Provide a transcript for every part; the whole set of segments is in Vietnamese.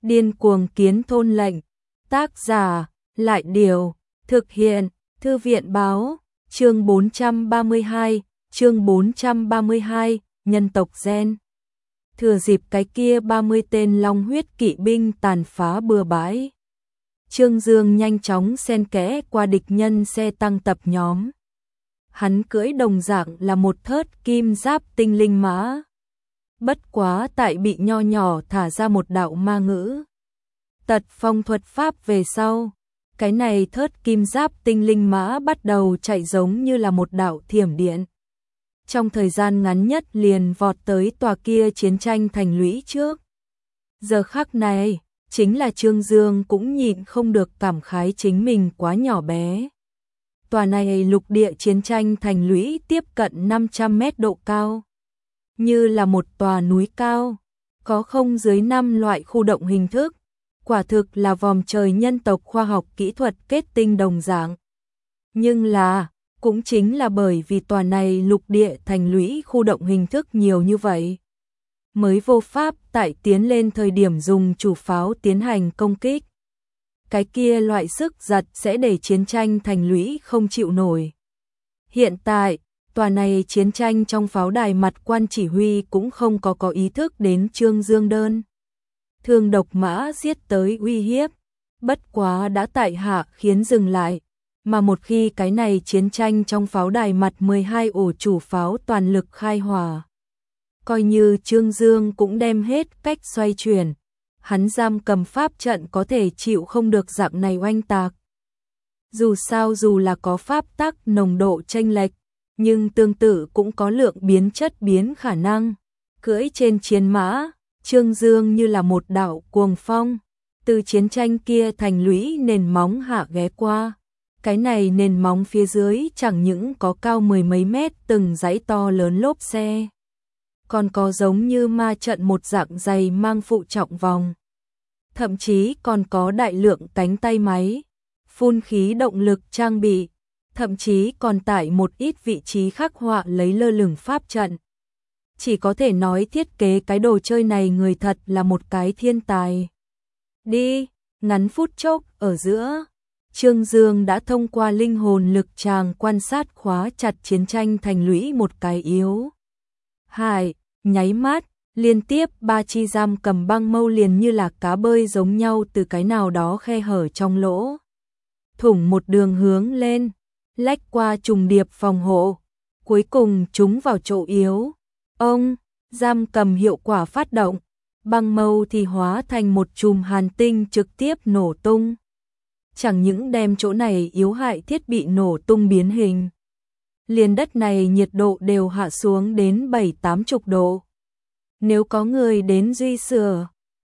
Điên cuồng kiến thôn lệnh. Tác giả, Lại Điều, thực hiện, Thư viện Báo, chương 432, nhân tộc gen. Thừa dịp cái kia 30 tên long huyết kỵ binh tàn phá bừa bãi, Trương Dương nhanh chóng xen kẽ qua địch nhân xe tăng tập nhóm. Hắn cưỡi đồng dạng là một thớt kim giáp tinh linh mã. Bất quá tại bị nho nhỏ thả ra một đạo ma ngữ tật phong thuật pháp về sau, cái này thớt kim giáp tinh linh mã bắt đầu chạy giống như là một đạo thiểm điện. Trong thời gian ngắn nhất liền vọt tới tòa kia chiến tranh thành lũy trước. Giờ khắc này, chính là Trương Dương cũng nhịn không được cảm khái chính mình quá nhỏ bé. Tòa này lục địa chiến tranh thành lũy tiếp cận 500 mét độ cao, như là một tòa núi cao, có không dưới 5 loại khu động hình thức, quả thực là vòm trời nhân tộc khoa học kỹ thuật kết tinh đồng dạng. Nhưng là, cũng chính là bởi vì tòa này lục địa thành lũy khu động hình thức nhiều như vậy, mới vô pháp tại tiến lên thời điểm dùng chủ pháo tiến hành công kích. Cái kia loại sức giật sẽ để chiến tranh thành lũy không chịu nổi. Hiện tại, tòa này chiến tranh trong pháo đài mặt quan chỉ huy cũng không có ý thức đến Trương Dương đơn thương độc mã giết tới uy hiếp, bất quá đã tại hạ khiến dừng lại, mà một khi cái này chiến tranh trong pháo đài mặt 12 ổ chủ pháo toàn lực khai hỏa, coi như Trương Dương cũng đem hết cách xoay chuyển, hắn giam cầm pháp trận có thể chịu không được dạng này oanh tạc. Dù sao dù là có pháp tắc nồng độ chênh lệch, nhưng tương tự cũng có lượng biến chất biến khả năng. Cưỡi trên chiến mã, Trương Dương như là một đạo cuồng phong, từ chiến tranh kia thành lũy nền móng hạ ghé qua. Cái này nền móng phía dưới chẳng những có cao mười mấy mét từng dãy to lớn lốp xe, còn có giống như ma trận một dạng dày mang phụ trọng vòng. Thậm chí còn có đại lượng cánh tay máy, phun khí động lực trang bị, thậm chí còn tại một ít vị trí khắc họa lấy lơ lửng pháp trận. Chỉ có thể nói thiết kế cái đồ chơi này người thật là một cái thiên tài. Đi, ngắn phút chốc ở giữa, Trương Dương đã thông qua linh hồn lực tràng quan sát khóa chặt chiến tranh thành lũy một cái yếu hại, nháy mắt, liên tiếp 3 chi giam cầm băng mâu liền như là cá bơi giống nhau từ cái nào đó khe hở trong lỗ thủng một đường hướng lên, lách qua trùng điệp phòng hộ, cuối cùng chúng vào chỗ yếu. Ông, giam cầm hiệu quả phát động, băng mâu thì hóa thành một chùm hàn tinh trực tiếp nổ tung. Chẳng những đem chỗ này yếu hại thiết bị nổ tung biến hình, liền đất này nhiệt độ đều hạ xuống đến 7-80 độ. Nếu có người đến duy sửa,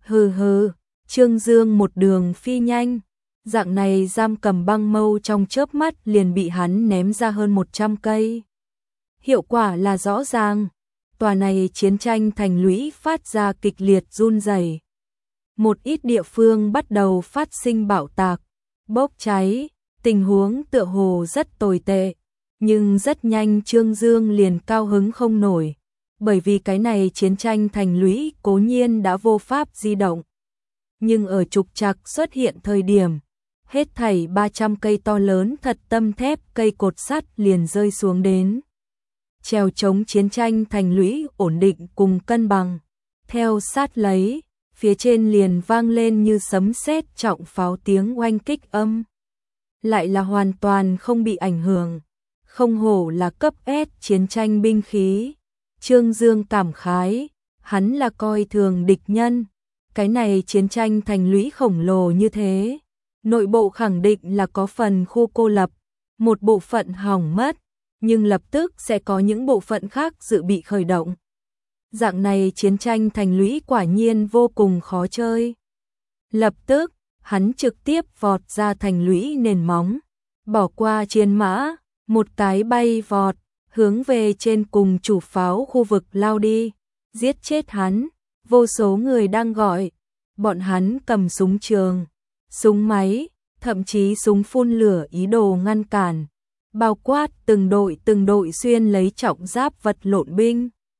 Trương Dương một đường phi nhanh, dạng này giam cầm băng mâu trong chớp mắt liền bị hắn ném ra hơn 100 cây. Hiệu quả là rõ ràng, tòa này chiến tranh thành lũy phát ra kịch liệt run rẩy. Một ít địa phương bắt đầu phát sinh bạo tạc, bốc cháy, tình huống tựa hồ rất tồi tệ, nhưng rất nhanh Trương Dương liền cao hứng không nổi, bởi vì cái này chiến tranh thành lũy cố nhiên đã vô pháp di động. Nhưng ở trục trặc xuất hiện thời điểm, hết thảy 300 cây to lớn thật tâm thép cây cột sắt liền rơi xuống đến. Trèo chống chiến tranh thành lũy ổn định cùng cân bằng, theo sát lấy, phía trên liền vang lên như sấm sét trọng pháo tiếng oanh kích âm. Lại là hoàn toàn không bị ảnh hưởng, không hổ là cấp S chiến tranh binh khí. Trương Dương cảm khái, hắn là coi thường địch nhân, cái này chiến tranh thành lũy khổng lồ như thế, nội bộ khẳng định là có phần khu cô lập, một bộ phận hỏng mất, nhưng lập tức sẽ có những bộ phận khác dự bị khởi động. Dạng này chiến tranh thành lũy quả nhiên vô cùng khó chơi. Lập tức, hắn trực tiếp vọt ra thành lũy nền móng, bỏ qua chiến mã, một cái bay vọt, hướng về trên cùng chủ pháo khu vực lao đi, giết chết hắn. Vô số người đang gọi, bọn hắn cầm súng trường, súng máy, thậm chí súng phun lửa ý đồ ngăn cản, bao quát từng đội xuyên lấy trọng giáp vật lộn binh.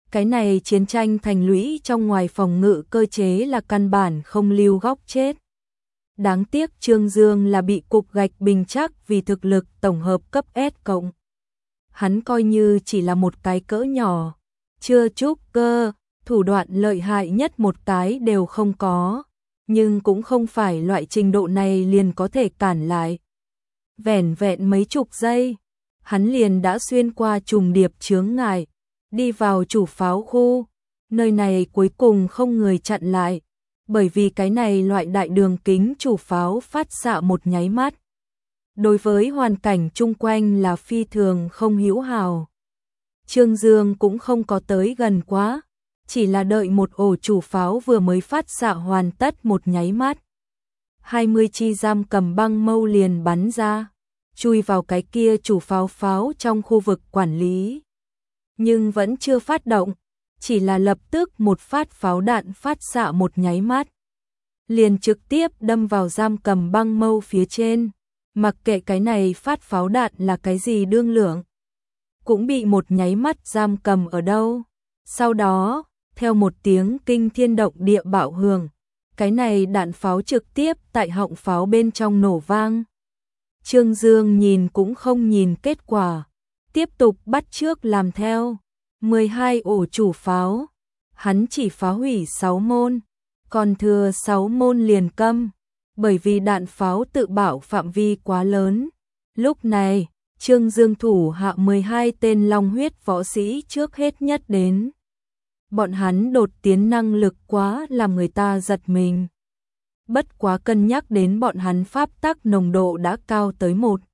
Cái này chiến tranh thành lũy trong ngoài phòng ngự cơ chế là căn bản không lưu góc chết. Đáng tiếc Trương Dương là bị cục gạch bình chắc vì thực lực tổng hợp cấp S cộng. Hắn coi như chỉ là một cái cỡ nhỏ, chưa trúc cơ, thủ đoạn lợi hại nhất một cái đều không có, nhưng cũng không phải loại trình độ này liền có thể cản lại. Vẻn vẹn mấy chục giây, hắn liền đã xuyên qua trùng điệp chướng ngại, đi vào chủ pháo khu, nơi này cuối cùng không người chặn lại, bởi vì cái này loại đại đường kính chủ pháo phát xạ một nháy mắt. Đối với hoàn cảnh chung quanh là phi thường không hữu hảo. Trương Dương cũng không có tới gần quá, chỉ là đợi một ổ chủ pháo vừa mới phát xạ hoàn tất một nháy mắt. 20 chi giam cầm băng mâu liền bắn ra, chui vào cái kia chủ pháo trong khu vực quản lý. Nhưng vẫn chưa phát động, chỉ là lập tức một phát pháo đạn phát xạ một nháy mắt. Liền trực tiếp đâm vào giam cầm băng mâu phía trên, mặc kệ cái này phát pháo đạn là cái gì đương lượng. Cũng bị một nháy mắt giam cầm ở đâu. Sau đó, theo một tiếng kinh thiên động địa bạo hưởng, cái này đạn pháo trực tiếp tại họng pháo bên trong nổ vang. Trương Dương nhìn cũng không nhìn kết quả, tiếp tục bắt chước làm theo. 12 ổ chủ pháo, hắn chỉ phá hủy 6 môn, còn thừa 6 môn liền câm, bởi vì đạn pháo tự bạo phạm vi quá lớn. Lúc này, Trương Dương thủ hạ 12 tên long huyết võ sĩ trước hết nhất đến. Bọn hắn đột tiến năng lực quá làm người ta giật mình. Bất quá cân nhắc đến bọn hắn pháp tắc nồng độ đã cao tới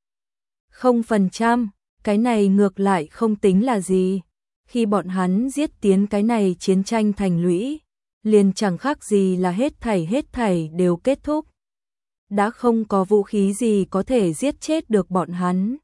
1%, cái này ngược lại không tính là gì. Khi bọn hắn giết tiến cái này chiến tranh thành lũy, liền chẳng khác gì là hết thảy đều kết thúc. Đã không có vũ khí gì có thể giết chết được bọn hắn.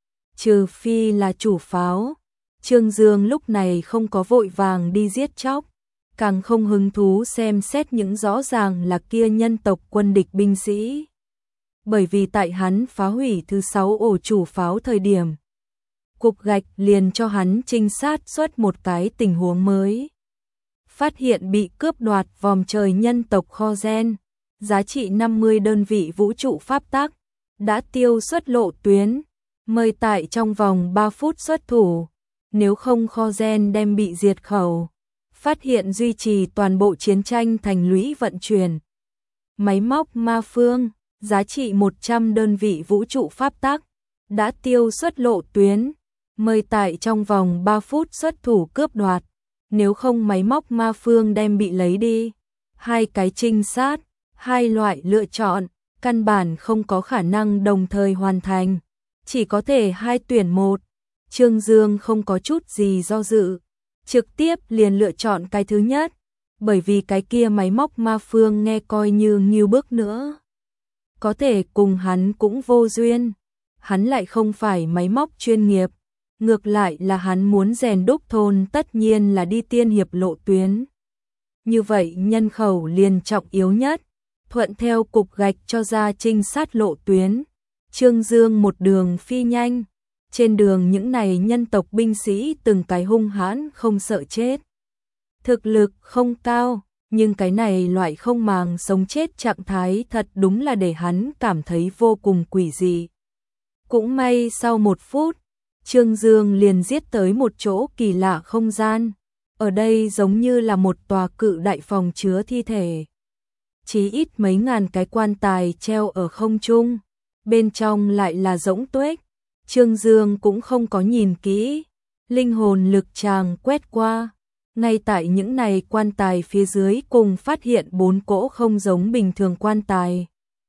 Trừ phi là chủ pháo. Trương Dương lúc này không có vội vàng đi giết chóc, càng không hứng thú xem xét những rõ ràng là kia nhân tộc quân địch binh sĩ. Bởi vì tại hắn phá hủy thứ 6 ổ chủ pháo thời điểm, cục gạch liền cho hắn trinh sát xuất một cái tình huống mới. Phát hiện bị cướp đoạt vòm trời nhân tộc kho gen, giá trị 50 đơn vị vũ trụ pháp tắc, đã tiêu xuất lộ tuyến, mời tại trong vòng 3 phút xuất thủ, nếu không kho gen đem bị diệt khẩu. Phát hiện duy trì toàn bộ chiến tranh thành lũy vận chuyển. Máy móc ma phương, giá trị 100 đơn vị vũ trụ pháp tắc, đã tiêu xuất lộ tuyến, mời tại trong vòng 3 phút xuất thủ cướp đoạt, nếu không máy móc ma phương đem bị lấy đi. 2 cái trinh sát, 2 loại lựa chọn, căn bản không có khả năng đồng thời hoàn thành, chỉ có thể 2 tuyển 1. Trương Dương không có chút gì do dự, trực tiếp liền lựa chọn cái thứ nhất, bởi vì cái kia máy móc ma phương nghe coi như nghiêu bức nữa. Có thể cùng hắn cũng vô duyên, hắn lại không phải máy móc chuyên nghiệp, ngược lại là hắn muốn rèn đúc thôn tất nhiên là đi tiên hiệp lộ tuyến. Như vậy nhân khẩu liền trọng yếu nhất, thuận theo cục gạch cho ra trinh sát lộ tuyến. Trương Dương một đường phi nhanh, trên đường những này nhân tộc binh sĩ từng cái hung hãn không sợ chết. Thực lực không cao, nhưng cái này loại không màng sống chết trạng thái thật đúng là để hắn cảm thấy vô cùng quỷ dị. Cũng may sau 1 phút, Trương Dương liền giết tới một chỗ kỳ lạ không gian. Ở đây giống như là một tòa cự đại phòng chứa thi thể. Chí ít mấy ngàn cái quan tài treo ở không trung, bên trong lại là rỗng tuếch. Trương Dương cũng không có nhìn kỹ, linh hồn lực chàng quét qua, ngay tại những này quan tài phía dưới cùng phát hiện 4 cỗ không giống bình thường quan tài.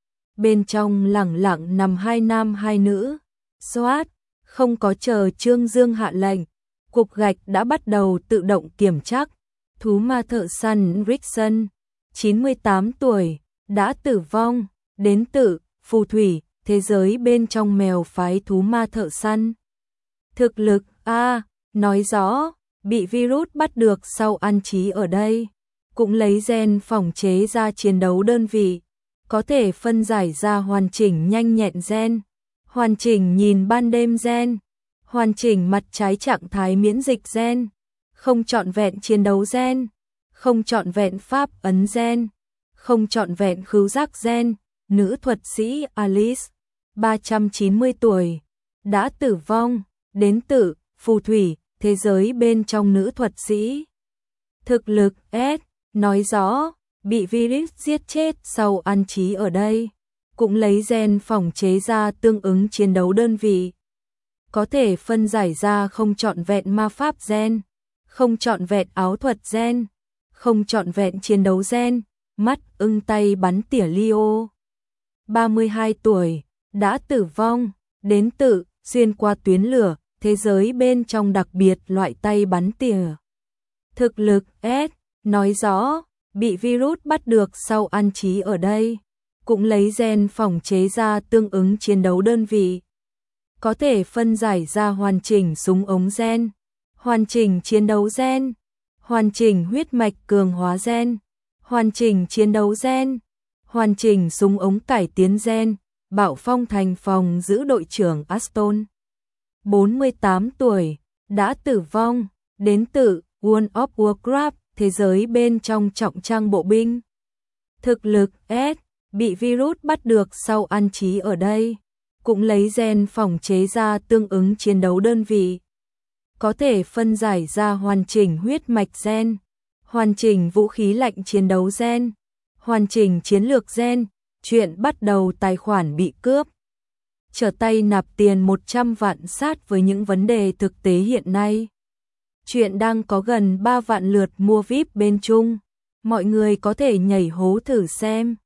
Bên trong lẳng lặng nằm 2 nam 2 nữ. Xoát, không có chờ Trương Dương hạ lệnh, cục gạch đã bắt đầu tự động kiểm tra. Thú ma thợ săn Rickson, 98 tuổi, đã tử vong, đến từ phù thủy, thế giới bên trong mèo phái thú ma thợ săn. Thực lực A, nói rõ, bị virus bắt được sau ăn trí ở đây, cũng lấy gen phòng chế ra chiến đấu đơn vị, có thể phân giải ra hoàn chỉnh nhanh nhẹn gen, hoàn chỉnh nhìn ban đêm gen, hoàn chỉnh mặt trái trạng thái miễn dịch gen, không trọn vẹn chiến đấu gen, không trọn vẹn pháp ấn gen, không trọn vẹn khứu giác gen. Nữ thuật sĩ Alice, 390 tuổi, đã tử vong, đến từ phù thủy, thế giới bên trong nữ thuật sĩ. Thực lực S, nói rõ, bị virus giết chết sau ăn trí ở đây, cũng lấy gen phòng chế ra tương ứng chiến đấu đơn vị. Có thể phân giải ra không trọn vẹn ma pháp gen, không trọn vẹn áo thuật gen, không trọn vẹn chiến đấu gen. Mắt ưng tay bắn tỉa Leo, 32 tuổi, đã tử vong, đến từ xuyên qua tuyến lửa, thế giới bên trong đặc biệt loại tay bắn tỉa. Thực lực S, nói rõ, bị virus bắt được sau ăn trí ở đây, cũng lấy gen phòng chế ra tương ứng chiến đấu đơn vị. Có thể phân giải ra hoàn chỉnh súng ống gen, hoàn chỉnh chiến đấu gen, hoàn chỉnh huyết mạch cường hóa gen, hoàn chỉnh chiến đấu gen, hoàn chỉnh súng ống cải tiến gen. Bạo phong thành phòng giữ đội trưởng Aston, 48 tuổi, đã tử vong, đến từ World of Warcraft, thế giới bên trong trọng trang bộ binh. Thực lực S, bị virus bắt được sau ăn trí ở đây, cũng lấy gen phòng chế ra tương ứng chiến đấu đơn vị. Có thể phân giải ra hoàn chỉnh huyết mạch gen, hoàn chỉnh vũ khí lạnh chiến đấu gen, hoàn chỉnh chiến lược gen. Chuyện bắt đầu tài khoản bị cướp. Trở tay nạp tiền 100 vạn sát với những vấn đề thực tế hiện nay. Chuyện đang có gần 3 vạn lượt mua VIP bên Trung. Mọi người có thể nhảy hố thử xem.